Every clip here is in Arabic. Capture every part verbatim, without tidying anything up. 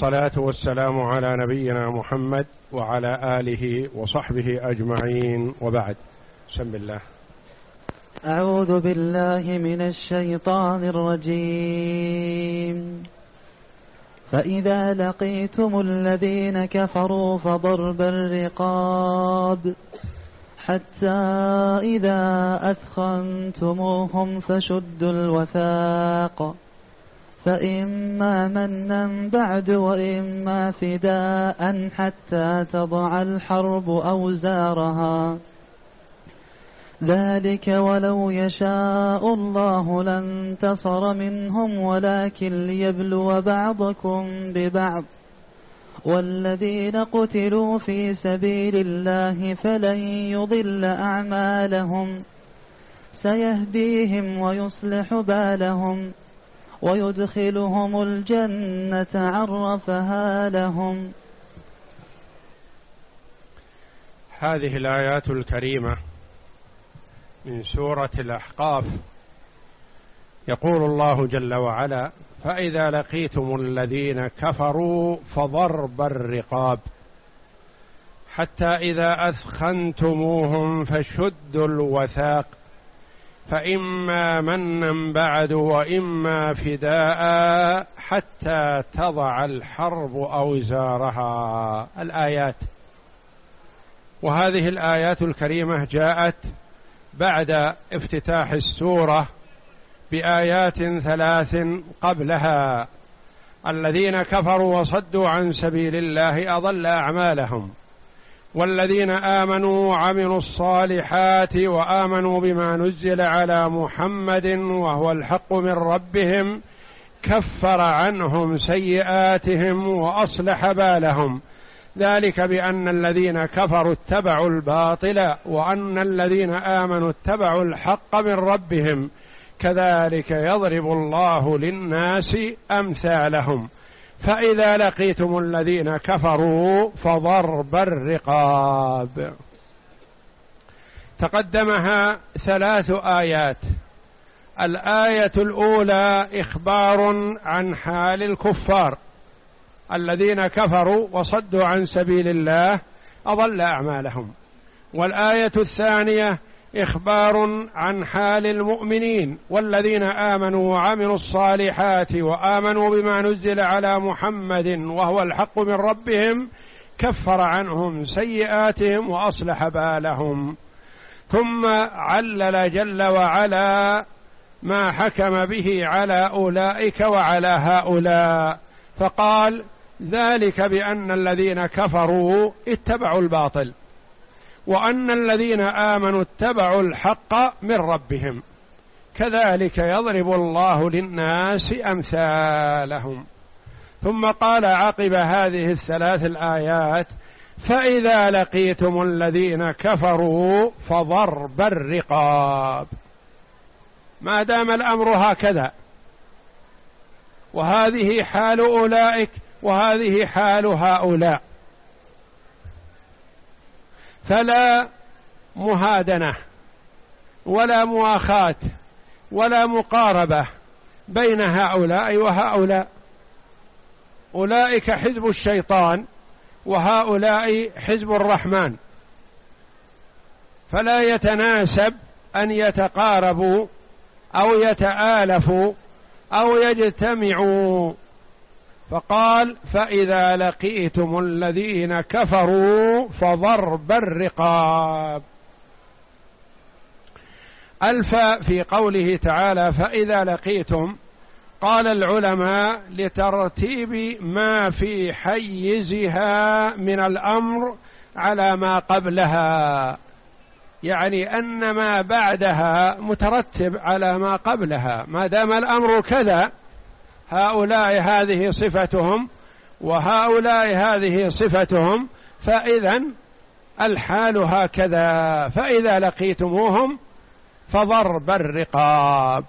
والصلاة والسلام على نبينا محمد وعلى آله وصحبه أجمعين، وبعد. بسم الله. أعوذ بالله من الشيطان الرجيم. فإذا لقيتم الذين كفروا فضرب الرقاب حتى إذا أثخنتموهم فشدوا الوثاق فإما منا بعد وإما فداء حتى تضع الحرب أوزارها، ذلك ولو يشاء الله لانتصر منهم ولكن ليبلو بعضكم ببعض، والذين قتلوا في سبيل الله فلن يضل أعمالهم سيهديهم ويصلح بالهم ويدخلهم الجنة عرفها لهم. هذه الآيات الكريمة من سورة الأحقاف يقول الله جل وعلا: فإذا لقيتم الذين كفروا فضرب الرقاب حتى إذا أثخنتموهم فشدوا الوثاق فإما منا بعد وإما فداء حتى تضع الحرب أوزارها. الآيات، وهذه الآيات الكريمة جاءت بعد افتتاح السورة بآيات ثلاث قبلها: الذين كفروا وصدوا عن سبيل الله أضل أعمالهم، والذين آمنوا وعملوا الصالحات وآمنوا بما نزل على محمد وهو الحق من ربهم كفر عنهم سيئاتهم وأصلح بالهم، ذلك بأن الذين كفروا اتبعوا الباطل وأن الذين آمنوا اتبعوا الحق من ربهم، كذلك يضرب الله للناس أمثالهم. فإذا لقيتم الذين كفروا فضرب الرقاب. تقدمها ثلاث آيات. الآية الأولى إخبار عن حال الكفار الذين كفروا وصدوا عن سبيل الله أضل أعمالهم، والآية الثانية إخبار عن حال المؤمنين والذين آمنوا وعملوا الصالحات وآمنوا بما نزل على محمد وهو الحق من ربهم كفر عنهم سيئاتهم وأصلح بالهم. ثم علل جل وعلا ما حكم به على أولئك وعلى هؤلاء، فقال: ذلك بأن الذين كفروا اتبعوا الباطل وأن الذين آمنوا اتبعوا الحق من ربهم، كذلك يضرب الله للناس أمثالهم. ثم قال عقب هذه الثلاث الآيات: فإذا لقيتم الذين كفروا فضرب الرقاب. ما دام الأمر هكذا، وهذه حال أولئك وهذه حال هؤلاء، فلا مهادنة ولا مؤاخاة ولا مقاربة بين هؤلاء وهؤلاء. أولئك حزب الشيطان وهؤلاء حزب الرحمن، فلا يتناسب أن يتقاربوا أو يتآلفوا أو يجتمعوا. فقال: فإذا لقيتم الذين كفروا فضرب الرقاب. الفاء في قوله تعالى فإذا لقيتم، قال العلماء لترتيب ما في حيزها من الأمر على ما قبلها، يعني أن ما بعدها مترتب على ما قبلها. ما دام الأمر كذا، هؤلاء هذه صفتهم وهؤلاء هذه صفتهم، فإذا الحال هكذا. فإذا لقيتموهم فضرب الرقاب.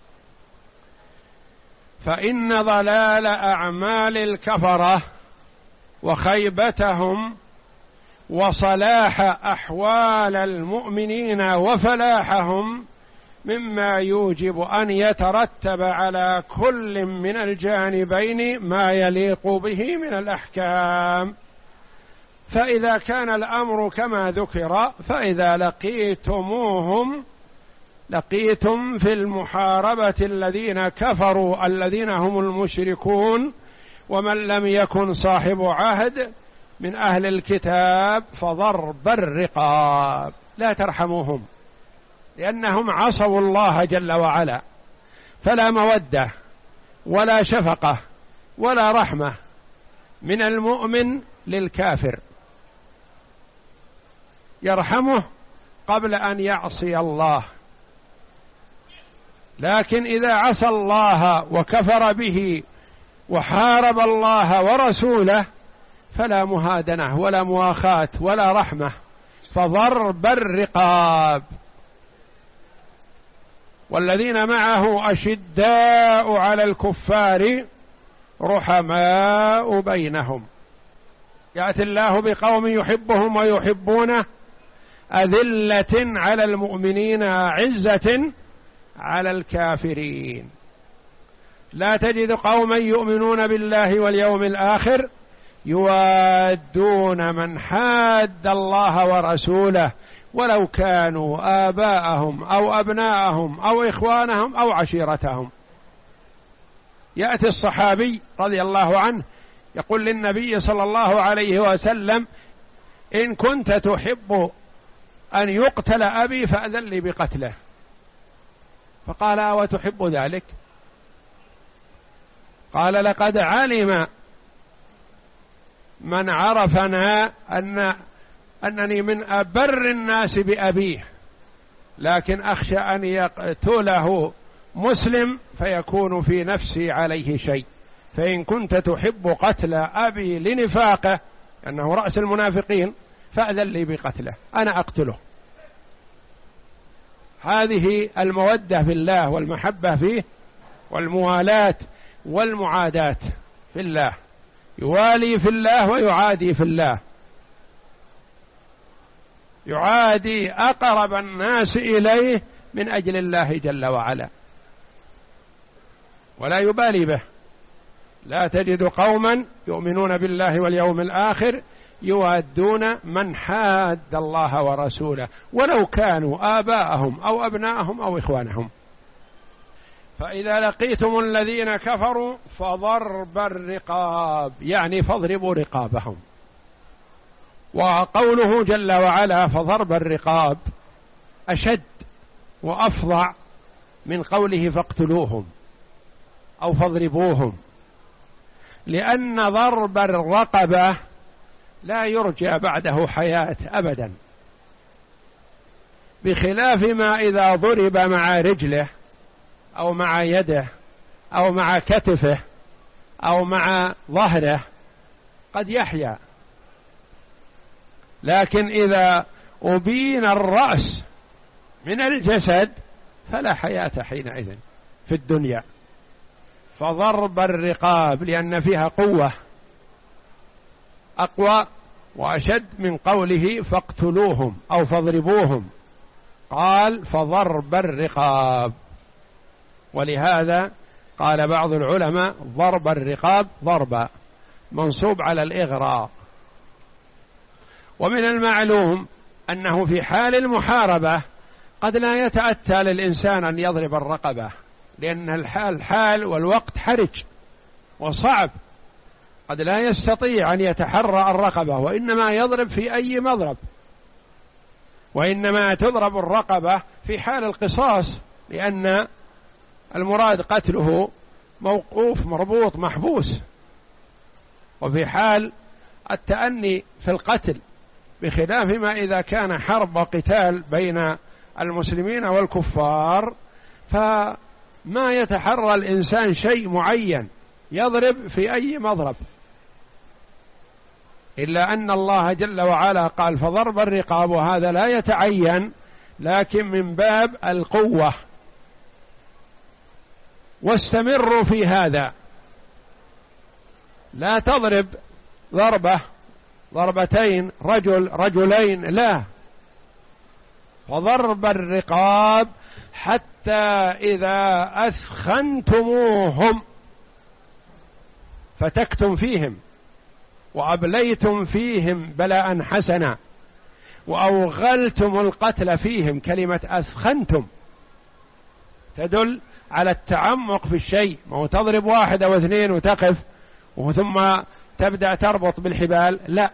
فإن ضلال أعمال الكفرة وخيبتهم وصلاح أحوال المؤمنين وفلاحهم مما يوجب أن يترتب على كل من الجانبين ما يليق به من الأحكام. فإذا كان الأمر كما ذكر، فإذا لقيتموهم لقيتم في المحاربة الذين كفروا الذين هم المشركون ومن لم يكن صاحب عهد من أهل الكتاب فضرب الرقاب، لا ترحموهم لأنهم عصوا الله جل وعلا، فلا مودة ولا شفقة ولا رحمة من المؤمن للكافر، يرحمه قبل أن يعصي الله، لكن إذا عصى الله وكفر به وحارب الله ورسوله فلا مهادنة ولا مواخاة ولا رحمة، فضرب الرقاب. والذين معه أشداء على الكفار رحماء بينهم، يأتي الله بقوم يحبهم ويحبونه أذلة على المؤمنين عزة على الكافرين. لا تجد قوما يؤمنون بالله واليوم الآخر يوادون من حاد الله ورسوله ولو كانوا آباءهم أو أبناءهم أو إخوانهم أو عشيرتهم. يأتي الصحابي رضي الله عنه يقول للنبي صلى الله عليه وسلم: إن كنت تحب أن يقتل أبي فأذن لي بقتله. فقال: أوتحب ذلك؟ قال: لقد علم من عرفنا أن أنني من أبر الناس بأبيه، لكن أخشى أن يقتله مسلم فيكون في نفسي عليه شيء، فإن كنت تحب قتل أبي لنفاقه أنه رأس المنافقين فأذن لي بقتله، أنا أقتله. هذه المودة في الله والمحبة فيه والموالاة والمعاداة في الله، يوالي في الله ويعادي في الله، يعادي أقرب الناس إليه من أجل الله جل وعلا ولا يبالي به. لا تجد قوما يؤمنون بالله واليوم الآخر يوادون من حاد الله ورسوله ولو كانوا آباءهم أو أبناءهم أو إخوانهم. فإذا لقيتم الذين كفروا فضرب الرقاب، يعني فاضربوا رقابهم. وقوله جل وعلا فضرب الرقاب أشد وأفظع من قوله فاقتلوهم أو فاضربوهم، لأن ضرب الرقبة لا يرجى بعده حياة أبدا، بخلاف ما إذا ضرب مع رجله أو مع يده أو مع كتفه أو مع ظهره قد يحيا، لكن إذا أبين الرأس من الجسد فلا حياة حينئذ في الدنيا. فضرب الرقاب لأن فيها قوة أقوى وأشد من قوله فاقتلوهم أو فاضربوهم، قال فضرب الرقاب. ولهذا قال بعض العلماء ضرب الرقاب ضربا منصوب على الإغراء. ومن المعلوم أنه في حال المحاربة قد لا يتأتى للإنسان أن يضرب الرقبة، لأن الحال حال والوقت حرج وصعب، قد لا يستطيع أن يتحرى الرقبة، وإنما يضرب في أي مضرب، وإنما تضرب الرقبة في حال القصاص، لأن المراد قتله موقوف مربوط محبوس. وفي حال التأني في القتل، بخلاف ما إذا كان حرب وقتال بين المسلمين والكفار، فما يتحرى الإنسان شيء معين، يضرب في أي مضرب، إلا أن الله جل وعلا قال فضرب الرقاب، وهذا لا يتعين لكن من باب القوة. واستمروا في هذا، لا تضرب ضربة ضربتين رجل رجلين، لا، فضرب الرقاب حتى إذا أثخنتموهم فتكتم فيهم وأبليتم فيهم بلاء حسنا وأوغلتم القتل فيهم. كلمة أثخنتم تدل على التعمق في الشيء، ما هو تضرب واحد أو اثنين وتقف وثم تبدأ تربط بالحبال، لا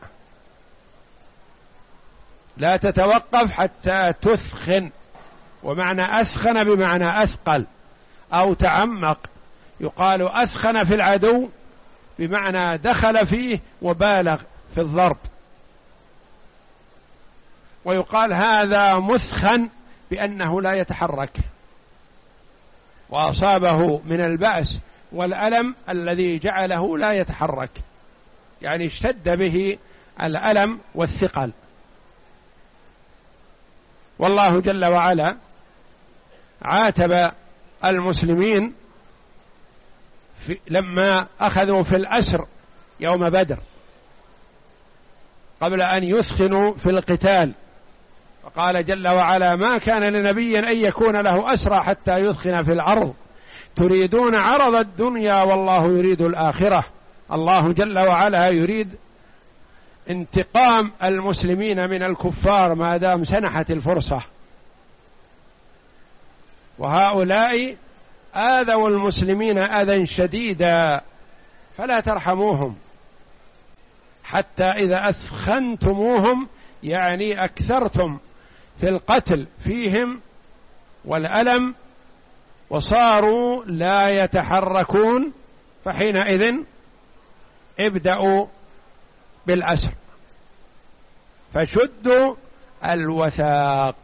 لا تتوقف حتى تثخن. ومعنى أسخن بمعنى أثقل أو تعمق. يقال أسخن في العدو بمعنى دخل فيه وبالغ في الضرب، ويقال هذا مسخن بأنه لا يتحرك وأصابه من البأس والألم الذي جعله لا يتحرك، يعني اشتد به الألم والثقل. والله جل وعلا عاتب المسلمين في لما أخذوا في الأسر يوم بدر قبل أن يثخنوا في القتال، فقال جل وعلا: ما كان لنبي أن يكون له أسرى حتى يثخن في الأرض تريدون عرض الدنيا والله يريد الآخرة. الله جل وعلا يريد انتقام المسلمين من الكفار ما دام سنحت الفرصة، وهؤلاء آذوا المسلمين أذى شديدا فلا ترحموهم. حتى إذا أثخنتموهم يعني أكثرتم في القتل فيهم والألم وصاروا لا يتحركون، فحينئذ ابدأوا بالأسر فشدوا الوثاق.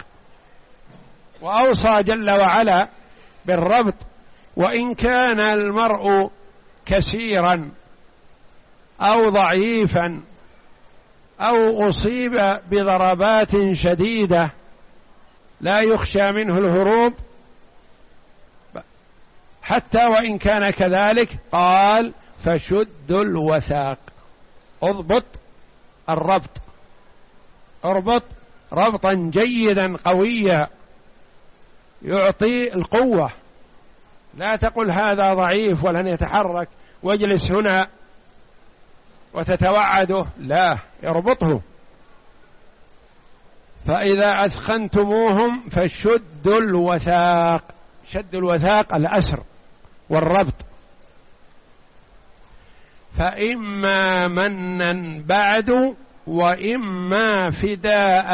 وأوصى جل وعلا بالربط، وإن كان المرء كثيرا أو ضعيفا أو أصيب بضربات شديدة لا يخشى منه الهروب، حتى وإن كان كذلك قال: فشدوا الوثاق. اضبط الربط، اربط ربطا جيدا قويا يعطي القوة. لا تقل هذا ضعيف ولن يتحرك واجلس هنا وتتوعده، لا، اربطه. فإذا أثخنتموهم فشدوا الوثاق. شد الوثاق الأسر والربط. فإما منا بعد وإما فداء.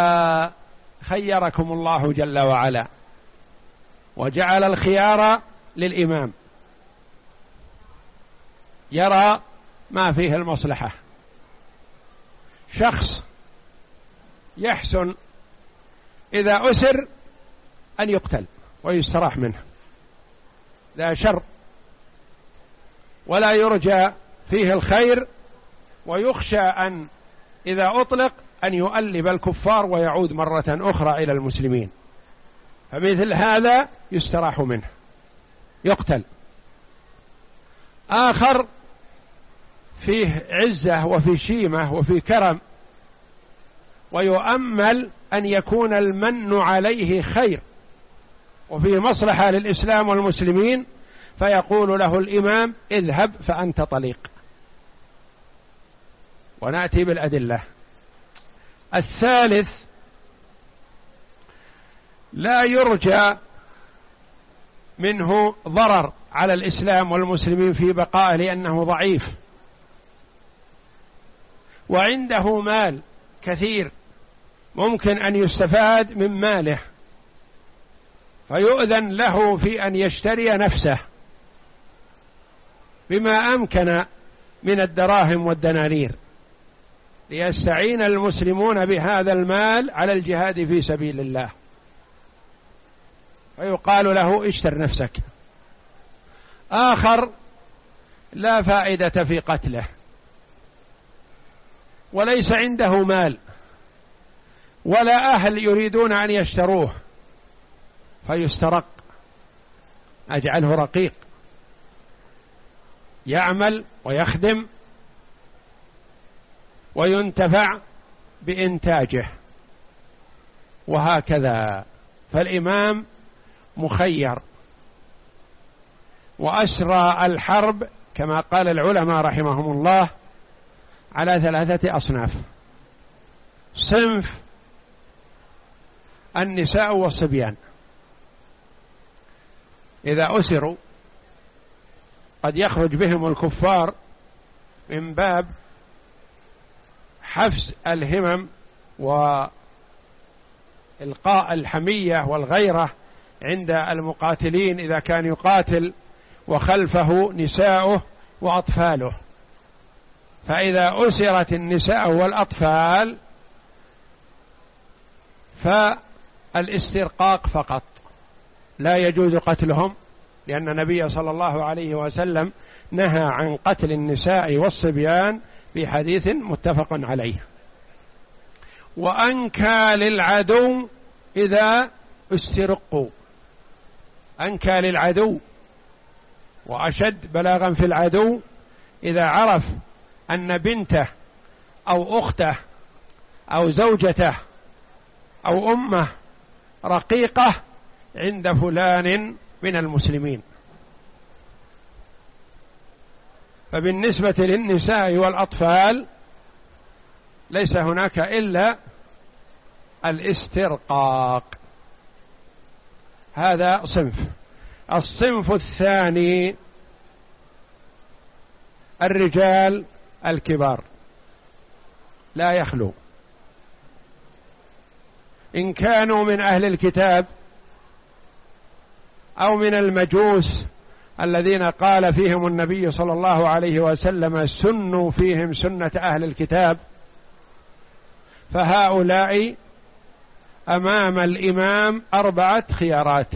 خيركم الله جل وعلا وجعل الخيار للإمام، يرى ما فيه المصلحة. شخص يحسن إذا أسر أن يقتل ويستراح منه، لا شر ولا يرجى فيه الخير، ويخشى أن إذا أطلق أن يؤلب الكفار ويعود مرة أخرى إلى المسلمين، فمثل هذا يستراح منه يقتل. آخر فيه عزة وفي شيمة وفي كرم ويؤمل أن يكون المن عليه خير وفي مصلحة للإسلام والمسلمين، فيقول له الإمام: اذهب فأنت طليق. ونأتي بالأدلة. الثالث لا يرجى منه ضرر على الإسلام والمسلمين في بقائه لأنه ضعيف وعنده مال كثير ممكن أن يستفاد من ماله، فيؤذن له في أن يشتري نفسه بما أمكن من الدراهم والدنانير ليستعين المسلمون بهذا المال على الجهاد في سبيل الله، فيقال له: اشتر نفسك. آخر لا فائدة في قتله وليس عنده مال ولا أهل يريدون أن يشتروه، فيسترق، أجعله رقيق يعمل ويخدم وينتفع بإنتاجه، وهكذا. فالإمام مخير. وأسرى الحرب كما قال العلماء رحمهم الله على ثلاثة أصناف: صنف النساء والصبيان، إذا أسروا قد يخرج بهم الكفار من باب حفز الهمم وإلقاء الحمية والغيرة عند المقاتلين إذا كان يقاتل وخلفه نساؤه وأطفاله. فإذا أسرت النساء والأطفال فالاسترقاق فقط، لا يجوز قتلهم، لأن النبي صلى الله عليه وسلم نهى عن قتل النساء والصبيان في حديث متفق عليه. وأنكى للعدو إذا استرقوا، أنكى للعدو وأشد بلاغا في العدو إذا عرف أن بنته أو أخته أو زوجته أو أمه رقيقة عند فلان من المسلمين. فبالنسبة للنساء والأطفال ليس هناك إلا الاسترقاق. هذا صنف. الصنف الثاني الرجال الكبار، لا يخلو، إن كانوا من أهل الكتاب أو من المجوس الذين قال فيهم النبي صلى الله عليه وسلم سنوا فيهم سنة أهل الكتاب، فهؤلاء أمام الإمام أربعة خيارات.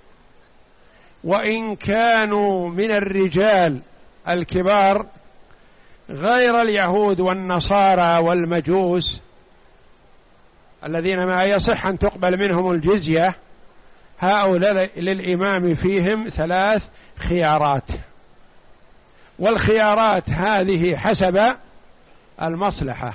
وإن كانوا من الرجال الكبار غير اليهود والنصارى والمجوس الذين ما يصح أن تقبل منهم الجزية، هؤلاء للإمام فيهم ثلاث خيارات. والخيارات هذه حسب المصلحة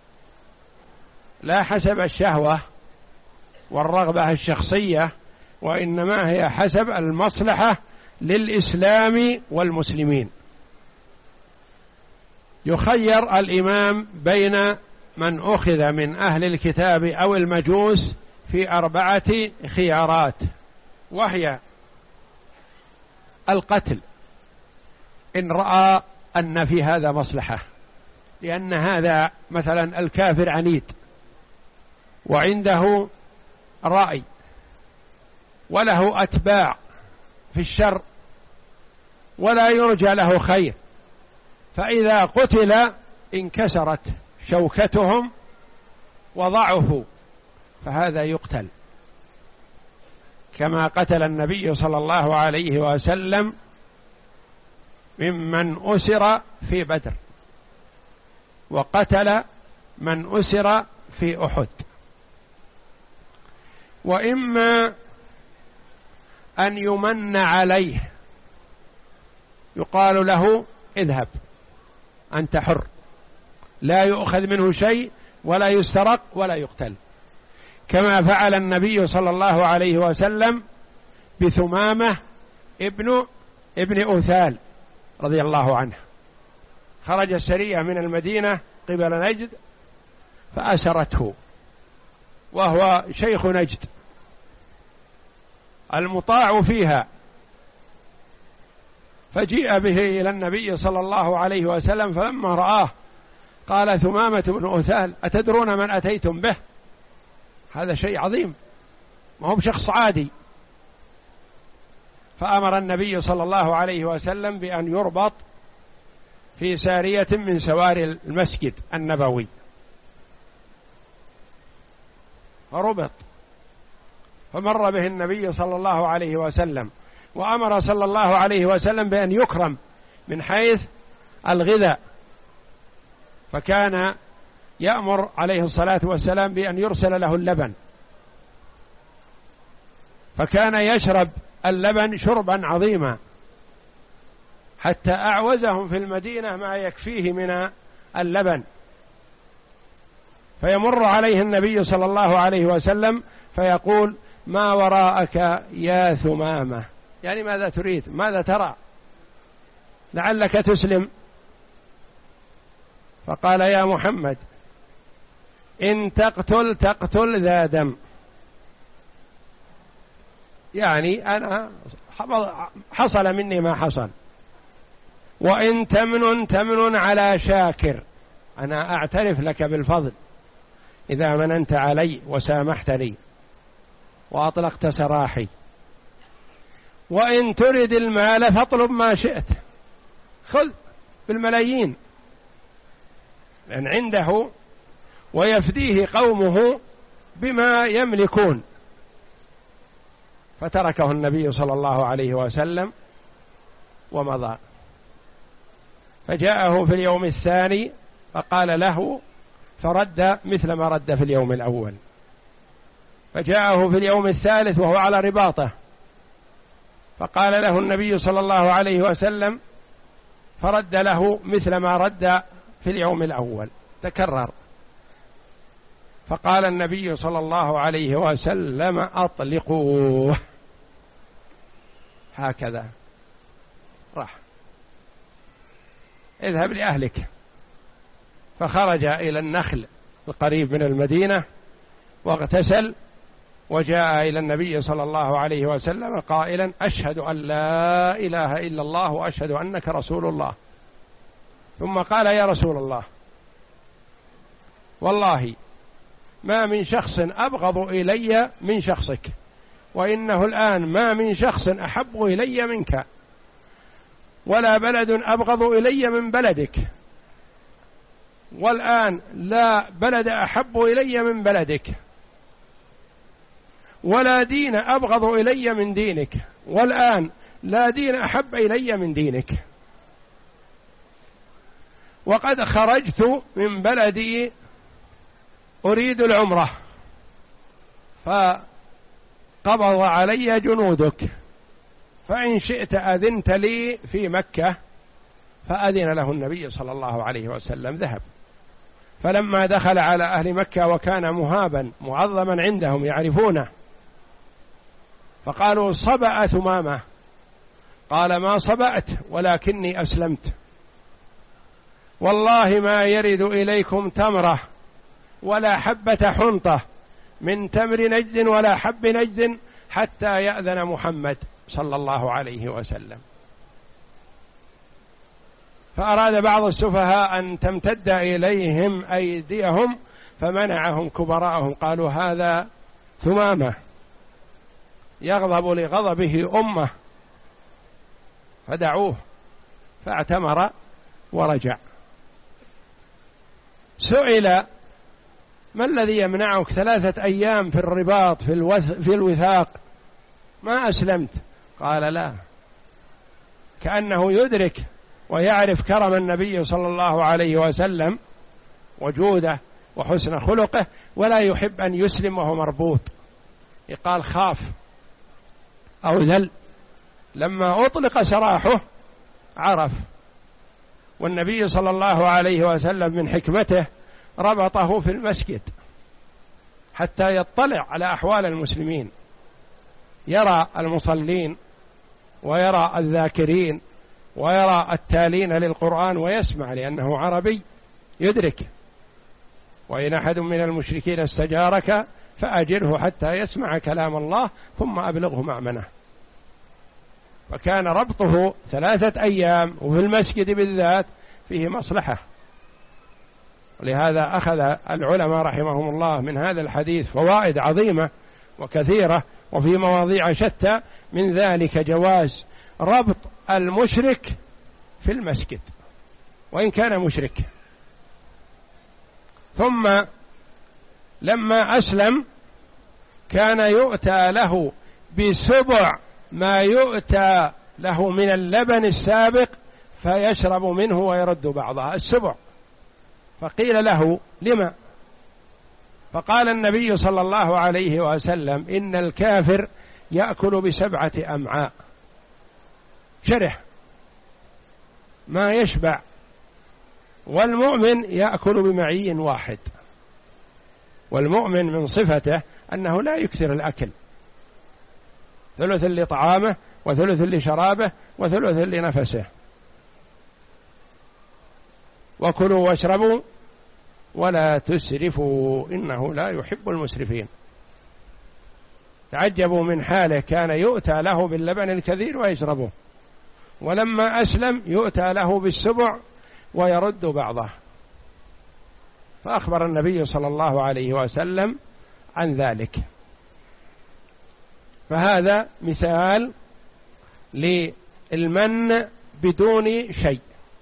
لا حسب الشهوة والرغبة الشخصية، وإنما هي حسب المصلحة للإسلام والمسلمين. يخير الإمام بين من أخذ من أهل الكتاب أو المجوس في أربعة خيارات، وهي القتل إن رأى أن في هذا مصلحة، لأن هذا مثلا الكافر عنيد وعنده رأي وله أتباع في الشر ولا يرجى له خير، فإذا قتل انكسرت شوكتهم وضعفوا، فهذا يقتل كما قتل النبي صلى الله عليه وسلم ممن أسر في بدر، وقتل من أسر في أحد. وإما أن يمن عليه، يقال له اذهب أنت حر، لا يؤخذ منه شيء ولا يسترق ولا يقتل، كما فعل النبي صلى الله عليه وسلم بثمامة ابن ابن أثال رضي الله عنه. خرج السرية من المدينة قبل نجد فأسرته، وهو شيخ نجد المطاع فيها، فجيء به إلى النبي صلى الله عليه وسلم، فلما رآه قال ثمامة بن أثال أتدرون من أتيتم به؟ هذا شيء عظيم، ما هو شخص عادي. فأمر النبي صلى الله عليه وسلم بأن يربط في سارية من سواري المسجد النبوي، فربط، فمر به النبي صلى الله عليه وسلم، وأمر صلى الله عليه وسلم بأن يكرم من حيث الغذاء، فكان يأمر عليه الصلاة والسلام بأن يرسل له اللبن، فكان يشرب اللبن شربا عظيما حتى أعوزهم في المدينة ما يكفيه من اللبن، فيمر عليه النبي صلى الله عليه وسلم فيقول ما وراءك يا ثمامة، يعني ماذا تريد؟ ماذا ترى؟ لعلك تسلم. فقال يا محمد إن تقتل تقتل ذا دم، يعني أنا حصل مني ما حصل، وإن تمن تمن على شاكر، أنا أعترف لك بالفضل إذا مننت علي وسامحتني وأطلقت سراحي، وإن ترد المال فاطلب ما شئت، خذ بالملايين، لأن عنده ويفديه قومه بما يملكون. فتركه النبي صلى الله عليه وسلم ومضى. فجاءه في اليوم الثاني فقال له، فرد مثل ما رد في اليوم الأول. فجاءه في اليوم الثالث وهو على رباطه، فقال له النبي صلى الله عليه وسلم، فرد له مثل ما رد في اليوم الأول، تكرر. فقال النبي صلى الله عليه وسلم أطلقوه، هكذا راح، اذهب لأهلك. فخرج إلى النخل القريب من المدينة واغتسل، وجاء إلى النبي صلى الله عليه وسلم قائلا أشهد أن لا إله إلا الله وأشهد أنك رسول الله. ثم قال يا رسول الله والله ما من شخص أبغض إلي من شخصك، وإنه الآن ما من شخص أحب إلي منك، ولا بلد أبغض إلي من بلدك، والآن لا بلد أحب إلي من بلدك، ولا دين أبغض إلي من دينك، والآن لا دين أحب إلي من دينك. وقد خرجت من بلدي أريد العمرة، فقبض علي جنودك، فإن شئت أذنت لي في مكة. فأذن له النبي صلى الله عليه وسلم، ذهب. فلما دخل على أهل مكة وكان مهابا معظما عندهم يعرفونه، فقالوا صبأ ثمامة، قال ما صبأت ولكني أسلمت، والله ما يرد إليكم تمرة ولا حبة حنطة من تمر نجد ولا حب نجد حتى يأذن محمد صلى الله عليه وسلم. فأراد بعض السفهاء أن تمتد إليهم أيديهم، فمنعهم كبراءهم، قالوا هذا ثمامة يغضب لغضبه أمه، فدعوه. فاعتمر ورجع. سئل ما الذي يمنعك ثلاثة أيام في الرباط في, الوث في الوثاق ما أسلمت؟ قال لا، كأنه يدرك ويعرف كرم النبي صلى الله عليه وسلم وجوده وحسن خلقه، ولا يحب أن يسلم وهو مربوط، يقال خاف أو ذل. لما أطلق سراحه عرف. والنبي صلى الله عليه وسلم من حكمته ربطه في المسجد حتى يطلع على أحوال المسلمين، يرى المصلين ويرى الذاكرين ويرى التالين للقرآن ويسمع، لأنه عربي يدرك. وإن أحد من المشركين استجارك فأجره حتى يسمع كلام الله ثم أبلغه مأمنه. فكان ربطه ثلاثة أيام وفي المسجد بالذات فيه مصلحة. ولهذا أخذ العلماء رحمهم الله من هذا الحديث فوائد عظيمة وكثيرة، وفي مواضيع شتى، من ذلك جواز ربط المشرك في المسجد وإن كان مشرك. ثم لما أسلم كان يؤتى له بسبع ما يؤتى له من اللبن السابق فيشرب منه ويرد بعضها، السبع. فقيل له لما؟ فقال النبي صلى الله عليه وسلم إن الكافر يأكل بسبعة أمعاء، شرح ما يشبع، والمؤمن يأكل بمعي واحد. والمؤمن من صفته أنه لا يكثر الأكل، ثلث لطعامه وثلث لشرابه وثلث لنفسه. وكلوا واشربوا ولا تسرفوا إنه لا يحب المسرفين. تعجبوا من حاله، كان يؤتى له باللبن الكثير ويشربه، ولما أسلم يؤتى له بالسبع ويرد بعضه، فأخبر النبي صلى الله عليه وسلم عن ذلك. فهذا مثال للمن بدون شيء.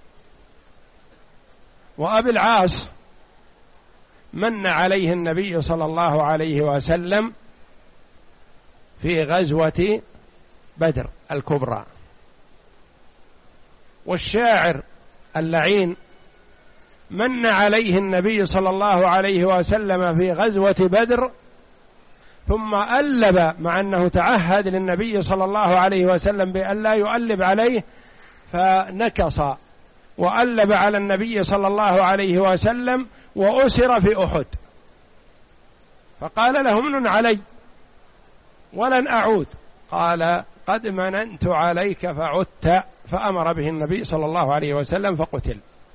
وأبي العاص من عليه النبي صلى الله عليه وسلم في غزوة بدر الكبرى، والشاعر اللعين من عليه النبي صلى الله عليه وسلم في غزوة بدر، ثم ألب مع أنه تعهد للنبي صلى الله عليه وسلم بأن لا يؤلب عليه، فنكص وألب على النبي صلى الله عليه وسلم وأسر في أحد، فقال له امنن علي ولن أعود، قال قد مننت عليك فعدت، فأمر به النبي صلى الله عليه وسلم فقتل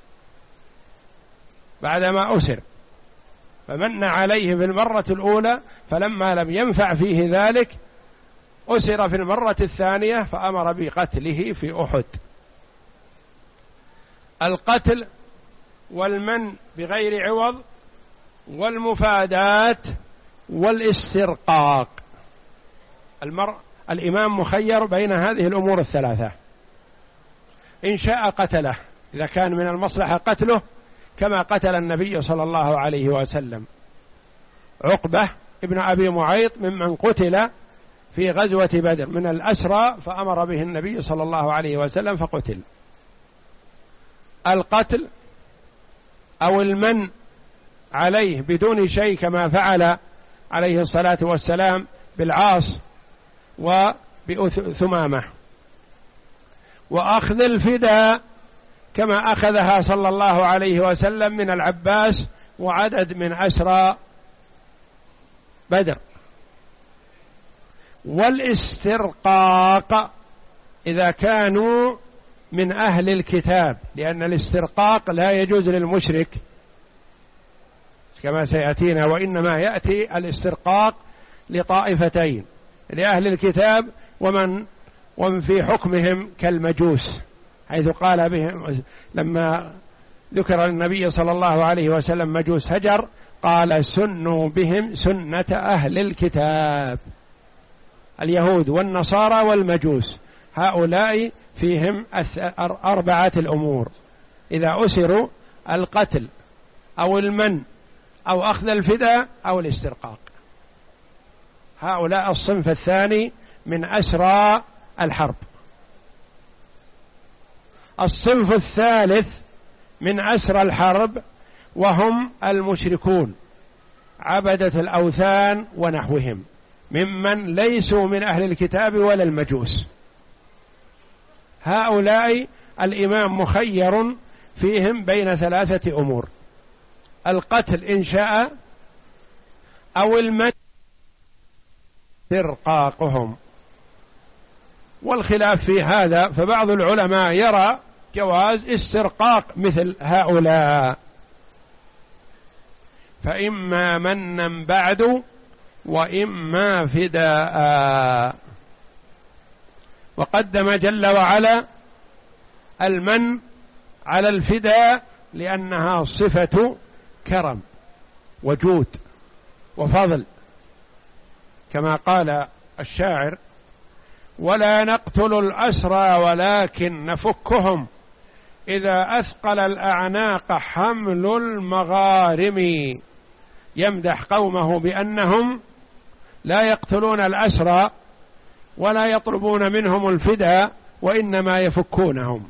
بعدما أسر. فمن عليه في المرة الأولى، فلما لم ينفع فيه ذلك أسر في المرة الثانية فأمر بقتله في أحد. القتل والمن بغير عوض والمفادات والاسترقاق، المرء الإمام مخير بين هذه الأمور الثلاثة، إن شاء قتله إذا كان من المصلحة قتله، كما قتل النبي صلى الله عليه وسلم عقبة ابن أبي معيط ممن قتل في غزوة بدر من الأسرى، فأمر به النبي صلى الله عليه وسلم فقتل. القتل أو المن عليه بدون شيء كما فعل عليه الصلاة والسلام بالعاص وبثمامة، وأخذ الفداء كما أخذها صلى الله عليه وسلم من العباس وعدد من أسرى بدر. والاسترقاق إذا كانوا من أهل الكتاب، لأن الاسترقاق لا يجوز للمشرك كما سيأتينا، وإنما يأتي الاسترقاق لطائفتين، لأهل الكتاب ومن ومن في حكمهم كالمجوس، حيث قال بهم لما ذكر النبي صلى الله عليه وسلم مجوس هجر قال سنوا بهم سنة أهل الكتاب، اليهود والنصارى والمجوس، هؤلاء فيهم أربعة الأمور: إذا أسروا القتل أو المن أو أخذ الفداء أو الاسترقاق، هؤلاء الصنف الثاني من أسرى الحرب. الصنف الثالث من أسرى الحرب وهم المشركون عبدة الأوثان ونحوهم ممن ليسوا من أهل الكتاب ولا المجوس، هؤلاء الإمام مخير فيهم بين ثلاثة أمور: القتل إن شاء أو المن استرقاقهم. والخلاف في هذا، فبعض العلماء يرى جواز استرقاق مثل هؤلاء، فإما منا بعد وإما فداء. وقدم جل وعلا المن على الفداء لأنها صفة كرم وجود وفضل، كما قال الشاعر: ولا نقتل الأسرى ولكن نفكهم إذا أثقل الأعناق حمل المغارم. يمدح قومه بأنهم لا يقتلون الأسرى ولا يطلبون منهم الفداء، وإنما يفكونهم.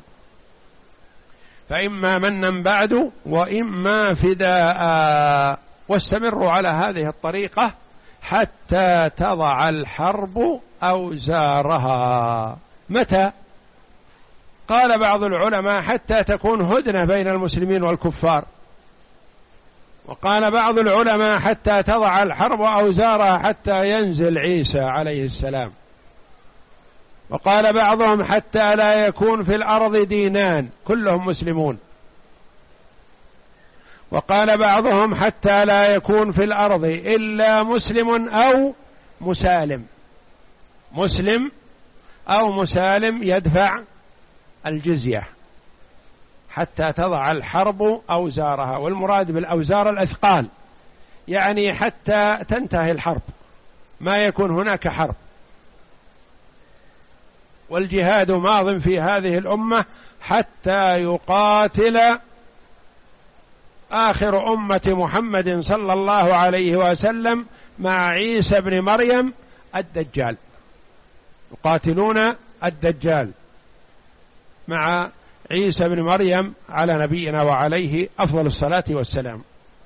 فإما منا بعد وإما فداء، واستمروا على هذه الطريقة حتى تضع الحرب أوزارها. متى؟ قال بعض العلماء حتى تكون هدنة بين المسلمين والكفار، وقال بعض العلماء حتى تضع الحرب أوزارها حتى ينزل عيسى عليه السلام. وقال بعضهم حتى لا يكون في الأرض دينان كلهم مسلمون. وقال بعضهم حتى لا يكون في الأرض إلا مسلم أو مسالم، مسلم أو مسالم يدفع الجزية حتى تضع الحرب أوزارها، والمراد بالأوزار الأثقال، يعني حتى تنتهي الحرب، ما يكون هناك حرب. والجهاد ماض في هذه الأمة حتى يقاتل آخر أمة محمد صلى الله عليه وسلم مع عيسى بن مريم الدجال، يقاتلون الدجال مع عيسى بن مريم على نبينا وعليه أفضل الصلاة والسلام.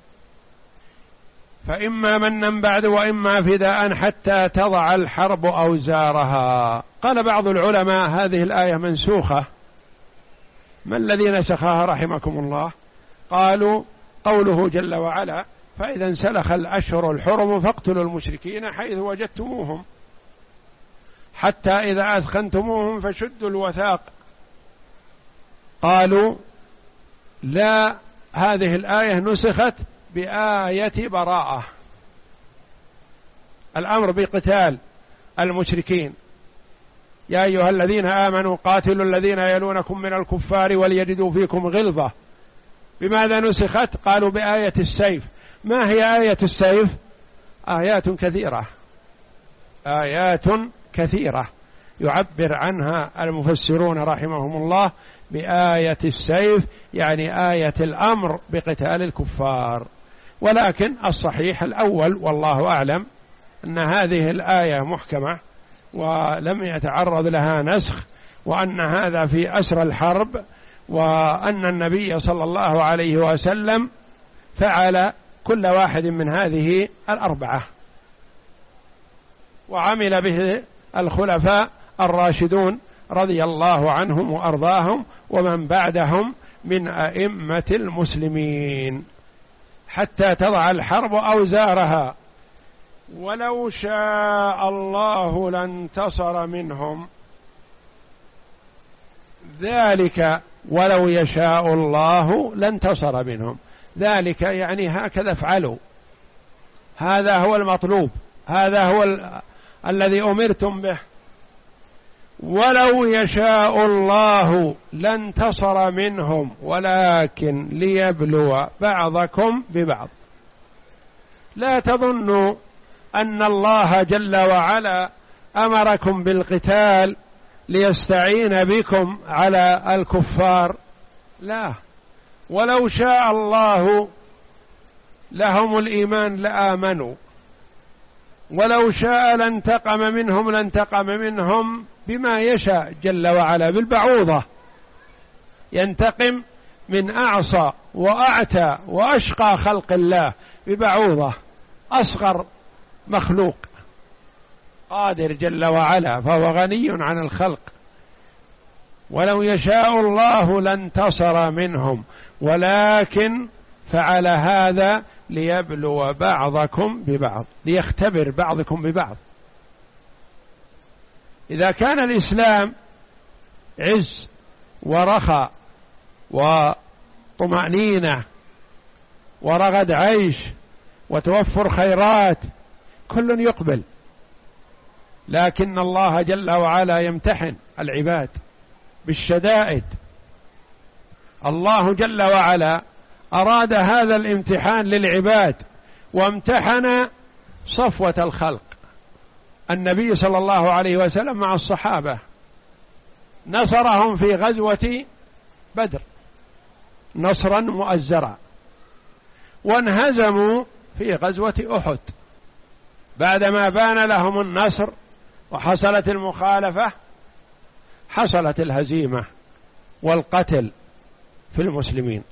فإما منا بعد وإما فداء حتى تضع الحرب أوزارها. قال بعض العلماء هذه الآية منسوخة. ما الذي نسخها رحمكم الله؟ قالوا قوله جل وعلا: فإذا انسلخ الأشهر الحرم فاقتلوا المشركين حيث وجدتموهم حتى إذا أثخنتموهم فشدوا الوثاق. قالوا لا، هذه الآية نسخت بآية براءة، الأمر بقتال المشركين. يا أيها الذين آمنوا قاتلوا الذين يلونكم من الكفار وليجدوا فيكم غلظة. بماذا نسخت؟ قالوا بآية السيف. ما هي آية السيف؟ آيات كثيرة، آيات كثيرة يعبر عنها المفسرون رحمهم الله بآية السيف، يعني آية الأمر بقتال الكفار. ولكن الصحيح الأول والله أعلم أن هذه الآية محكمة ولم يتعرض لها نسخ، وأن هذا في أسر الحرب، وأن النبي صلى الله عليه وسلم فعل كل واحد من هذه الأربعة، وعمل به الخلفاء الراشدون رضي الله عنهم وأرضاهم ومن بعدهم من أئمة المسلمين، حتى تضع الحرب أوزارها. ولو شاء الله لانتصر منهم، ذلك ولو يشاء الله لانتصر منهم، ذلك يعني هكذا افعلوا، هذا هو المطلوب، هذا هو ال... الذي أمرتم به. ولو يشاء الله لانتصر منهم ولكن ليبلو بعضكم ببعض. لا تظنوا أن الله جل وعلا أمركم بالقتال ليستعين بكم على الكفار، لا، ولو شاء الله لهم الإيمان لآمنوا، ولو شاء لانتقم منهم لانتقم منهم بما يشاء جل وعلا، بالبعوضة ينتقم من أعصى وأعتى وأشقى خلق الله ببعوضة، أصغر مخلوق، قادر جل وعلا، فهو غني عن الخلق. ولو يشاء الله لانتصر منهم ولكن فعل هذا ليبلو بعضكم ببعض، ليختبر بعضكم ببعض. إذا كان الإسلام عز ورخاء وطمأنينة ورغد عيش وتوفر خيرات، كل يقبل، لكن الله جل وعلا يمتحن العباد بالشدائد. الله جل وعلا أراد هذا الامتحان للعباد، وامتحن صفوة الخلق النبي صلى الله عليه وسلم مع الصحابة، نصرهم في غزوة بدر نصرا مؤزرا، وانهزموا في غزوة أحد بعدما بان لهم النصر وحصلت المخالفة، حصلت الهزيمة والقتل في المسلمين.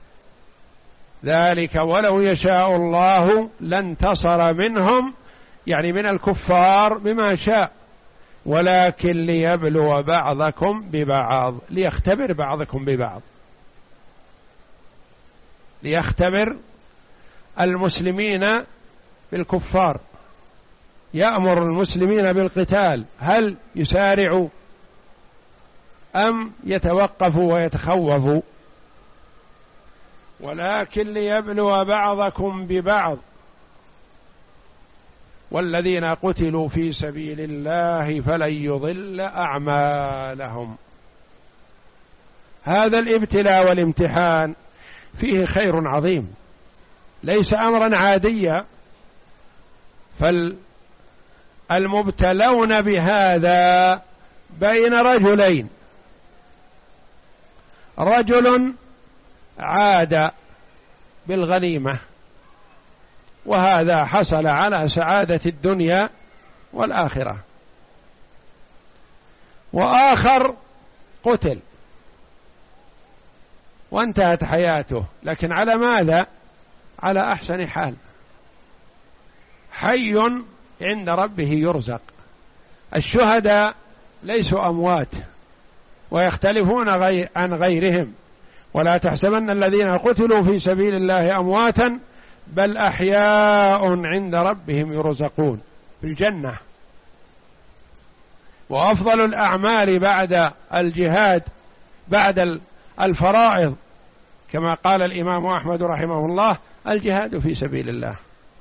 ذلك ولو يشاء الله لانتصر منهم، يعني من الكفار بما شاء، ولكن ليبلو بعضكم ببعض، ليختبر بعضكم ببعض، ليختبر المسلمين بالكفار، يأمر المسلمين بالقتال، هل يسارعوا أم يتوقفوا ويتخوفوا؟ ولكن ليبلو بعضكم ببعض والذين قتلوا في سبيل الله فلن يضل أعمالهم. هذا الابتلاء والامتحان فيه خير عظيم، ليس أمرا عاديا، فالمبتلون بهذا بين رجلين، رجل عاد بالغنيمة وهذا حصل على سعادة الدنيا والآخرة، وآخر قتل وانتهت حياته، لكن على ماذا؟ على أحسن حال، حي عند ربه يرزق. الشهداء ليسوا أموات ويختلفون غير عن غيرهم، ولا تحسبن الذين قتلوا في سبيل الله أمواتا بل أحياء عند ربهم يرزقون في الجنة. وأفضل الأعمال بعد الجهاد بعد الفرائض كما قال الإمام أحمد رحمه الله الجهاد في سبيل الله،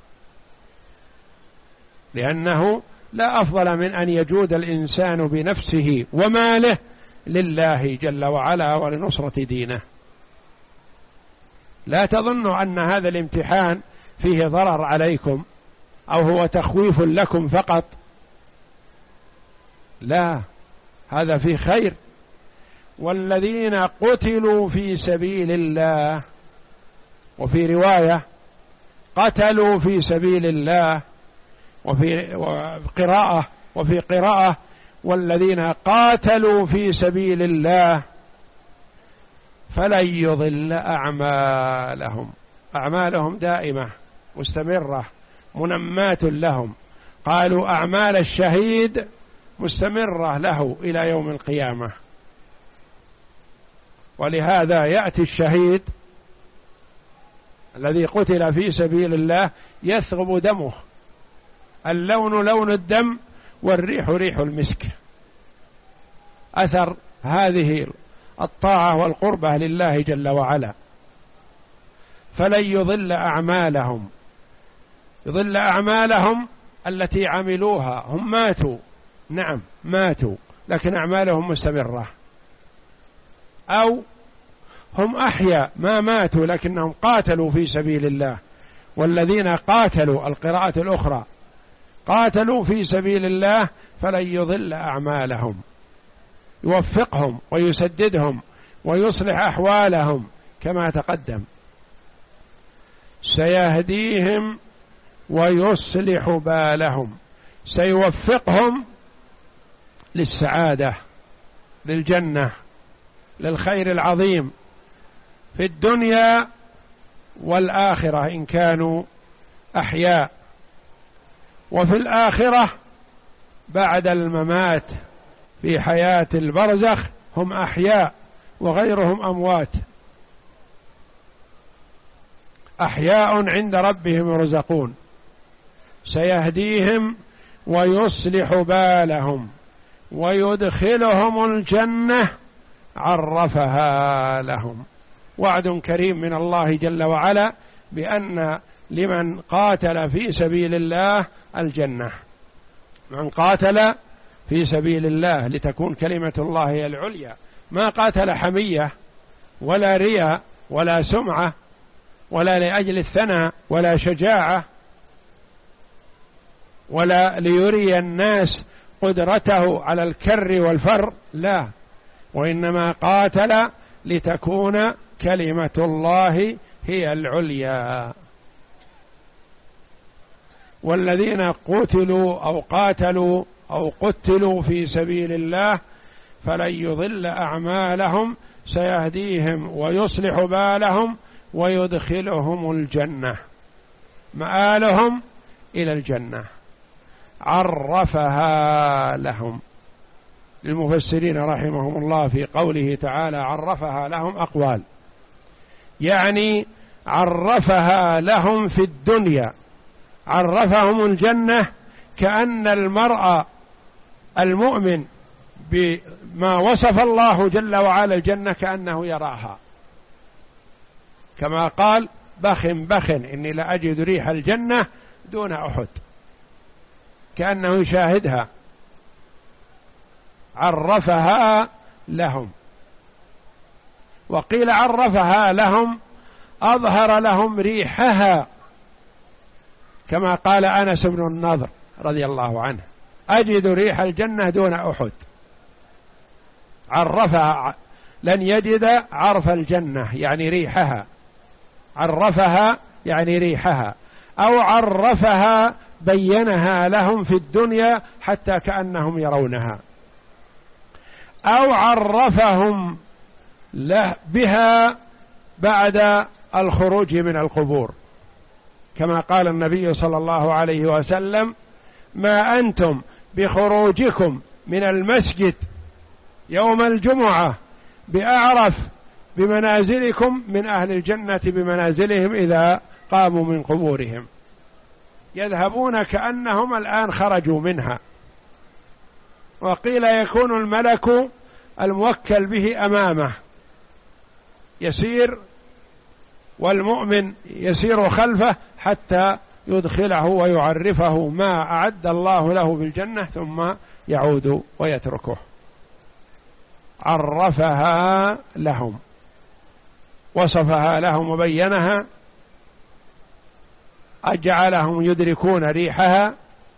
لأنه لا أفضل من أن يجود الإنسان بنفسه وماله لله جل وعلا ولنصرة دينه. لا تظنوا أن هذا الامتحان فيه ضرر عليكم أو هو تخويف لكم فقط، لا، هذا فيه خير. والذين قتلوا في سبيل الله، وفي رواية قتلوا في سبيل الله، وفي قراءة وفي قراءة والذين قاتلوا في سبيل الله فلن يضل أعمالهم. أعمالهم دائمة مستمرة منمات لهم. قالوا أعمال الشهيد مستمرة له إلى يوم القيامة. ولهذا يأتي الشهيد الذي قتل في سبيل الله يثغب دمه، اللون لون الدم والريح ريح المسك، أثر هذه الطاعة والقربة لله جل وعلا. فلن يضل أعمالهم، يضل أعمالهم التي عملوها. هم ماتوا، نعم ماتوا، لكن أعمالهم مستمرة. أو هم أحيا ما ماتوا لكنهم قاتلوا في سبيل الله. والذين قاتلوا، القراءة الأخرى، قاتلوا في سبيل الله فلن يضل أعمالهم، يوفقهم ويسددهم ويصلح أحوالهم كما تقدم. سيهديهم ويصلح بالهم، سيوفقهم للسعادة، للجنة، للخير العظيم في الدنيا والآخرة إن كانوا أحياء، وفي الآخرة بعد الممات في حياة البرزخ هم أحياء وغيرهم أموات، أحياء عند ربهم يرزقون. سيهديهم ويصلح بالهم ويدخلهم الجنة عرفها لهم. وعد كريم من الله جل وعلا بأن لمن قاتل في سبيل الله الجنة. من قاتل في سبيل الله لتكون كلمة الله هي العليا، ما قاتل حمية ولا رياء ولا سمعة ولا لأجل الثناء ولا شجاعة ولا ليري الناس قدرته على الكر والفر، لا، وإنما قاتل لتكون كلمة الله هي العليا. والذين قتلوا أو قاتلوا أو قتلوا في سبيل الله فلن يضل أعمالهم، سيهديهم ويصلح بالهم ويدخلهم الجنة، مآلهم إلى الجنة عرفها لهم. للمفسرين رحمهم الله في قوله تعالى عرفها لهم أقوال، يعني عرفها لهم في الدنيا، عرفهم الجنة كأن المرء المؤمن بما وصف الله جل وعلا الجنة كأنه يراها، كما قال بخ بخ إني لأجد ريح الجنة دون أحد، كأنه يشاهدها. عرفها لهم، وقيل عرفها لهم أظهر لهم ريحها، كما قال أنس بن النضر رضي الله عنه أجد ريح الجنة دون أحد. عرفها لن يجد عرف الجنة يعني ريحها، عرفها يعني ريحها، أو عرفها بينها لهم في الدنيا حتى كأنهم يرونها، أو عرفهم له بها بعد الخروج من القبور، كما قال النبي صلى الله عليه وسلم ما أنتم بخروجكم من المسجد يوم الجمعة بأعرف بمنازلكم من أهل الجنة بمنازلهم إذا قاموا من قبورهم، يذهبون كأنهم الآن خرجوا منها. وقيل يكون الملك الموكل به أمامه يسير والمؤمن يسير خلفه حتى يدخله ويعرفه ما أعد الله له بالجنة ثم يعود ويتركه. عرفها لهم، وصفها لهم وبينها، أجعلهم يدركون ريحها،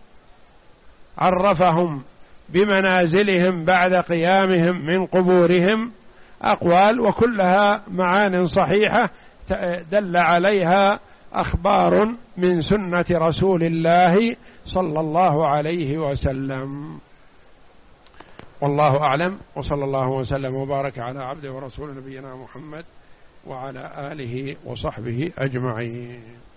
عرفهم بمنازلهم بعد قيامهم من قبورهم. أقوال وكلها معان صحيحة دل عليها أخبار من سنة رسول الله صلى الله عليه وسلم. والله أعلم، وصلى الله وسلم وبارك على عبده ورسول نبينا محمد وعلى آله وصحبه أجمعين.